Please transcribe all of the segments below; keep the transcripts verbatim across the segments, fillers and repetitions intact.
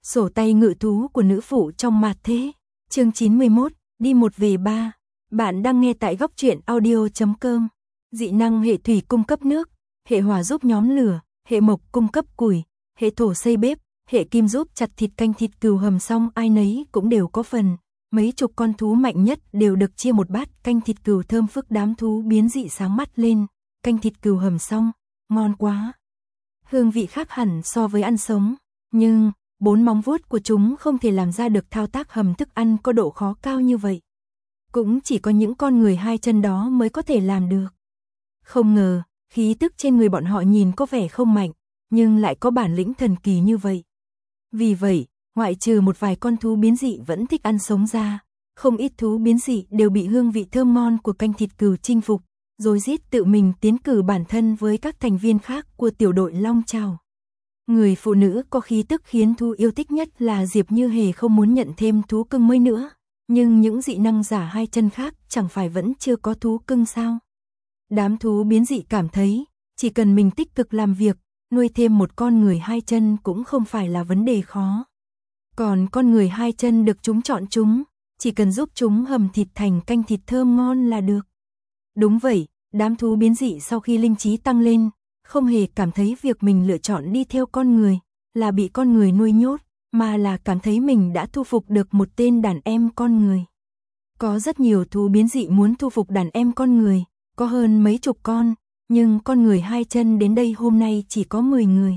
Sổ tay ngự thú của nữ phụ trong mạt thế. Chương chín mươi mốt, đi một về ba. Bạn đang nghe tại góc truyện audio chấm com. Dị năng hệ thủy cung cấp nước, hệ hỏa giúp nhóm lửa, hệ mộc cung cấp củi, hệ thổ xây bếp, hệ kim giúp chặt thịt canh thịt cừu hầm xong ai nấy cũng đều có phần. Mấy chục con thú mạnh nhất đều được chia một bát canh thịt cừu thơm phức, đám thú biến dị sáng mắt lên. Canh thịt cừu hầm xong, ngon quá. Hương vị khác hẳn so với ăn sống, nhưng bốn móng vuốt của chúng không thể làm ra được thao tác hầm thức ăn có độ khó cao như vậy. Cũng chỉ có những con người hai chân đó mới có thể làm được. Không ngờ, khí tức trên người bọn họ nhìn có vẻ không mạnh, nhưng lại có bản lĩnh thần kỳ như vậy. Vì vậy, ngoại trừ một vài con thú biến dị vẫn thích ăn sống ra, không ít thú biến dị đều bị hương vị thơm ngon của canh thịt cừu chinh phục, rồi rít tự mình tiến cử bản thân với các thành viên khác của tiểu đội Long Trào. Người phụ nữ có khí tức khiến thú yêu thích nhất là Diệp Như Hề không muốn nhận thêm thú cưng mới nữa, nhưng những dị năng giả hai chân khác chẳng phải vẫn chưa có thú cưng sao? Đám thú biến dị cảm thấy, chỉ cần mình tích cực làm việc, nuôi thêm một con người hai chân cũng không phải là vấn đề khó. Còn con người hai chân được chúng chọn chúng, chỉ cần giúp chúng hầm thịt thành canh thịt thơm ngon là được. Đúng vậy, đám thú biến dị sau khi linh trí tăng lên, không hề cảm thấy việc mình lựa chọn đi theo con người là bị con người nuôi nhốt, mà là cảm thấy mình đã thu phục được một tên đàn em con người. Có rất nhiều thú biến dị muốn thu phục đàn em con người, có hơn mấy chục con, nhưng con người hai chân đến đây hôm nay chỉ có mười người.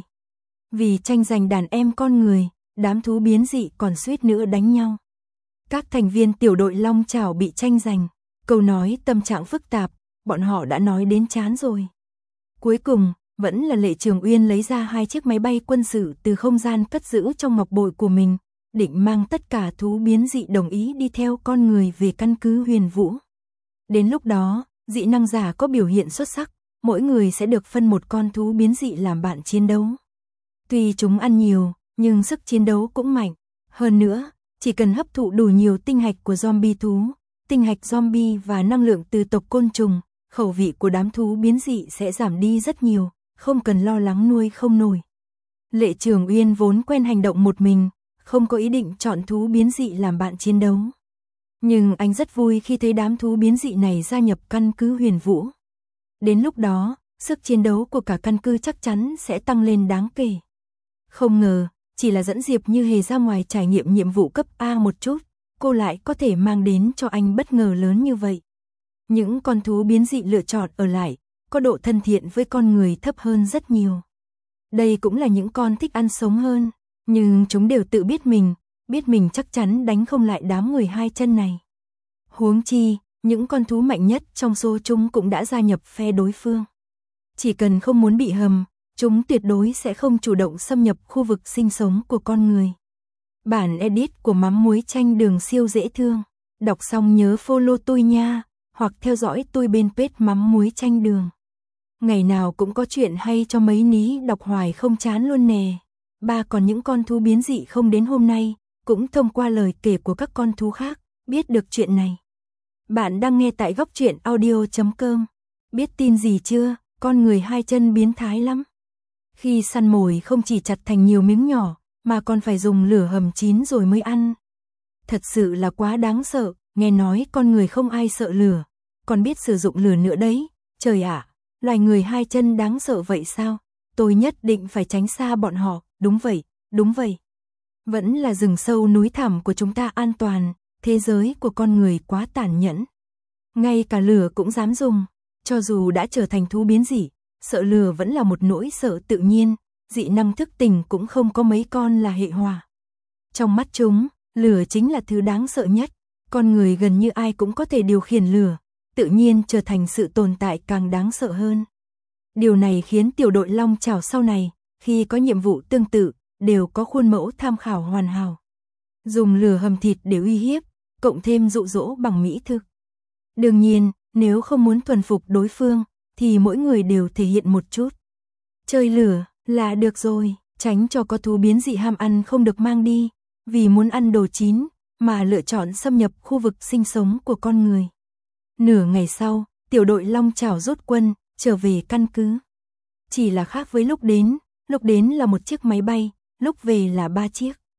Vì tranh giành đàn em con người, đám thú biến dị còn suýt nữa đánh nhau. Các thành viên tiểu đội Long Trảo bị tranh giành, câu nói tâm trạng phức tạp, bọn họ đã nói đến chán rồi. Cuối cùng, vẫn là Lệ Trường Uyên lấy ra hai chiếc máy bay quân sự từ không gian cất giữ trong ngọc bội của mình, định mang tất cả thú biến dị đồng ý đi theo con người về căn cứ Huyền Vũ. Đến lúc đó, dị năng giả có biểu hiện xuất sắc, mỗi người sẽ được phân một con thú biến dị làm bạn chiến đấu. Tuy chúng ăn nhiều, nhưng sức chiến đấu cũng mạnh. Hơn nữa, chỉ cần hấp thụ đủ nhiều tinh hạch của zombie thú, tinh hạch zombie và năng lượng từ tộc côn trùng, khẩu vị của đám thú biến dị sẽ giảm đi rất nhiều, không cần lo lắng nuôi không nổi. Lệ Trường Uyên vốn quen hành động một mình, không có ý định chọn thú biến dị làm bạn chiến đấu. Nhưng anh rất vui khi thấy đám thú biến dị này gia nhập căn cứ Huyền Vũ. Đến lúc đó, sức chiến đấu của cả căn cứ chắc chắn sẽ tăng lên đáng kể. Không ngờ, chỉ là dẫn Diệp Như Hề ra ngoài trải nghiệm nhiệm vụ cấp A một chút, cô lại có thể mang đến cho anh bất ngờ lớn như vậy. Những con thú biến dị lựa chọn ở lại, có độ thân thiện với con người thấp hơn rất nhiều. Đây cũng là những con thích ăn sống hơn, nhưng chúng đều tự biết mình, biết mình chắc chắn đánh không lại đám người hai chân này. Huống chi, những con thú mạnh nhất trong số chúng cũng đã gia nhập phe đối phương. Chỉ cần không muốn bị hầm, chúng tuyệt đối sẽ không chủ động xâm nhập khu vực sinh sống của con người. Bản edit của mắm muối chanh đường siêu dễ thương. Đọc xong nhớ follow tôi nha, hoặc theo dõi tôi bên page mắm muối chanh đường. Ngày nào cũng có chuyện hay cho mấy ní đọc hoài không chán luôn nè. Ba còn những con thú biến dị không đến hôm nay, cũng thông qua lời kể của các con thú khác, biết được chuyện này. Bạn đang nghe tại góc truyện audio chấm com. Biết tin gì chưa, con người hai chân biến thái lắm. Khi săn mồi không chỉ chặt thành nhiều miếng nhỏ, mà còn phải dùng lửa hầm chín rồi mới ăn. Thật sự là quá đáng sợ, nghe nói con người không ai sợ lửa, còn biết sử dụng lửa nữa đấy. Trời ạ, loài người hai chân đáng sợ vậy sao? Tôi nhất định phải tránh xa bọn họ, đúng vậy, đúng vậy. Vẫn là rừng sâu núi thẳm của chúng ta an toàn, thế giới của con người quá tàn nhẫn. Ngay cả lửa cũng dám dùng, cho dù đã trở thành thú biến dị, sợ lửa vẫn là một nỗi sợ tự nhiên, dị năng thức tỉnh cũng không có mấy con là hệ hỏa. Trong mắt chúng, lửa chính là thứ đáng sợ nhất, con người gần như ai cũng có thể điều khiển lửa, tự nhiên trở thành sự tồn tại càng đáng sợ hơn. Điều này khiến tiểu đội Long Trảo sau này, khi có nhiệm vụ tương tự, đều có khuôn mẫu tham khảo hoàn hảo. Dùng lửa hầm thịt để uy hiếp, cộng thêm dụ dỗ bằng mỹ thực. Đương nhiên, nếu không muốn thuần phục đối phương, thì mỗi người đều thể hiện một chút. Chơi lửa là được rồi, tránh cho có thú biến dị ham ăn không được mang đi, vì muốn ăn đồ chín, mà lựa chọn xâm nhập khu vực sinh sống của con người. Nửa ngày sau, tiểu đội Long Trảo rút quân, trở về căn cứ. Chỉ là khác với lúc đến, lúc đến là một chiếc máy bay, lúc về là ba chiếc.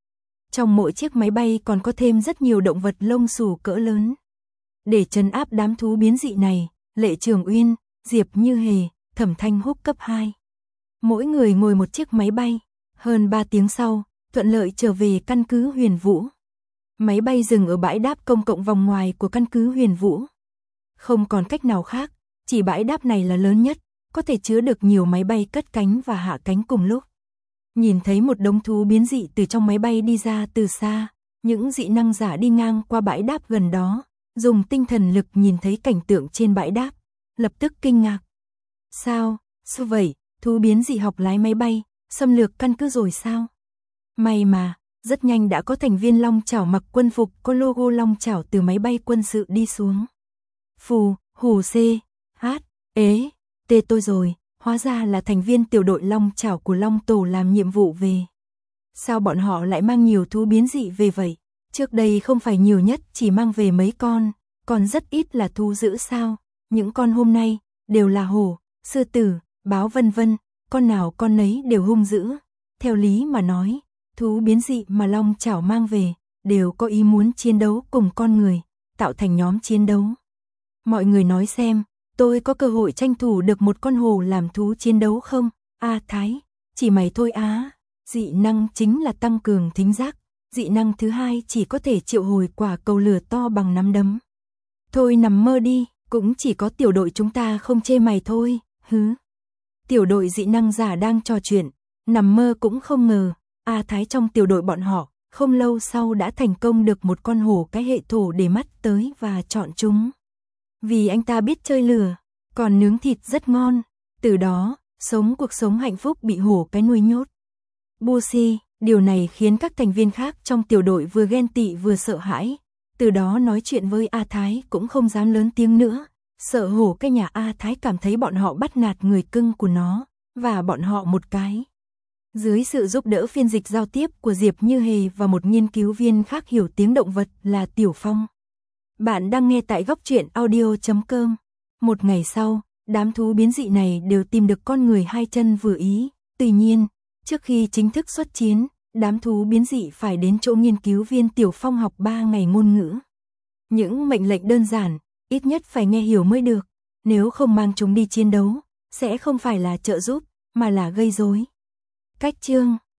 Trong mỗi chiếc máy bay còn có thêm rất nhiều động vật lông xù cỡ lớn. Để trấn áp đám thú biến dị này, Lệ Trường Uyên, Diệp Như Hề, Thẩm Thanh Húc cấp hai. Mỗi người ngồi một chiếc máy bay, hơn ba tiếng sau, thuận lợi trở về căn cứ Huyền Vũ. Máy bay dừng ở bãi đáp công cộng vòng ngoài của căn cứ Huyền Vũ. Không còn cách nào khác, chỉ bãi đáp này là lớn nhất, có thể chứa được nhiều máy bay cất cánh và hạ cánh cùng lúc. Nhìn thấy một đống thú biến dị từ trong máy bay đi ra từ xa, những dị năng giả đi ngang qua bãi đáp gần đó, dùng tinh thần lực nhìn thấy cảnh tượng trên bãi đáp, lập tức kinh ngạc. Sao, sao vậy, thú biến dị học lái máy bay, xâm lược căn cứ rồi sao? May mà, rất nhanh đã có thành viên Long Chảo mặc quân phục có logo Long Chảo từ máy bay quân sự đi xuống. Phù, hù c, hát, ế, tê tôi rồi, hóa ra là thành viên tiểu đội Long Chảo của Long Tổ làm nhiệm vụ về. Sao bọn họ lại mang nhiều thú biến dị về vậy? Trước đây không phải nhiều nhất chỉ mang về mấy con, còn rất ít là thú dữ sao? Những con hôm nay đều là hổ, sư tử, báo vân vân, con nào con nấy đều hung dữ. Theo lý mà nói, thú biến dị mà Long Chảo mang về đều có ý muốn chiến đấu cùng con người, tạo thành nhóm chiến đấu. Mọi người nói xem, tôi có cơ hội tranh thủ được một con hổ làm thú chiến đấu không? A Thái, chỉ mày thôi á. Dị năng chính là tăng cường thính giác. Dị năng thứ hai chỉ có thể triệu hồi quả cầu lửa to bằng nắm đấm. Thôi nằm mơ đi, cũng chỉ có tiểu đội chúng ta không chê mày thôi, hứ. Tiểu đội dị năng giả đang trò chuyện, nằm mơ cũng không ngờ, A Thái trong tiểu đội bọn họ, không lâu sau đã thành công được một con hổ cái hệ thổ để mắt tới và chọn chúng. Vì anh ta biết chơi lửa, còn nướng thịt rất ngon, từ đó, sống cuộc sống hạnh phúc bị hổ cái nuôi nhốt. Busi, điều này khiến các thành viên khác trong tiểu đội vừa ghen tị vừa sợ hãi, từ đó nói chuyện với A Thái cũng không dám lớn tiếng nữa, sợ hổ cái nhà A Thái cảm thấy bọn họ bắt nạt người cưng của nó, và bọn họ một cái. Dưới sự giúp đỡ phiên dịch giao tiếp của Diệp Như Hề và một nghiên cứu viên khác hiểu tiếng động vật là Tiểu Phong. Bạn đang nghe tại góc truyện audio chấm com. Một ngày sau, đám thú biến dị này đều tìm được con người hai chân vừa ý. Tuy nhiên, trước khi chính thức xuất chiến, đám thú biến dị phải đến chỗ nghiên cứu viên Tiểu Phong học ba ngày ngôn ngữ. Những mệnh lệnh đơn giản, ít nhất phải nghe hiểu mới được. Nếu không mang chúng đi chiến đấu, sẽ không phải là trợ giúp, mà là gây rối. Cách chương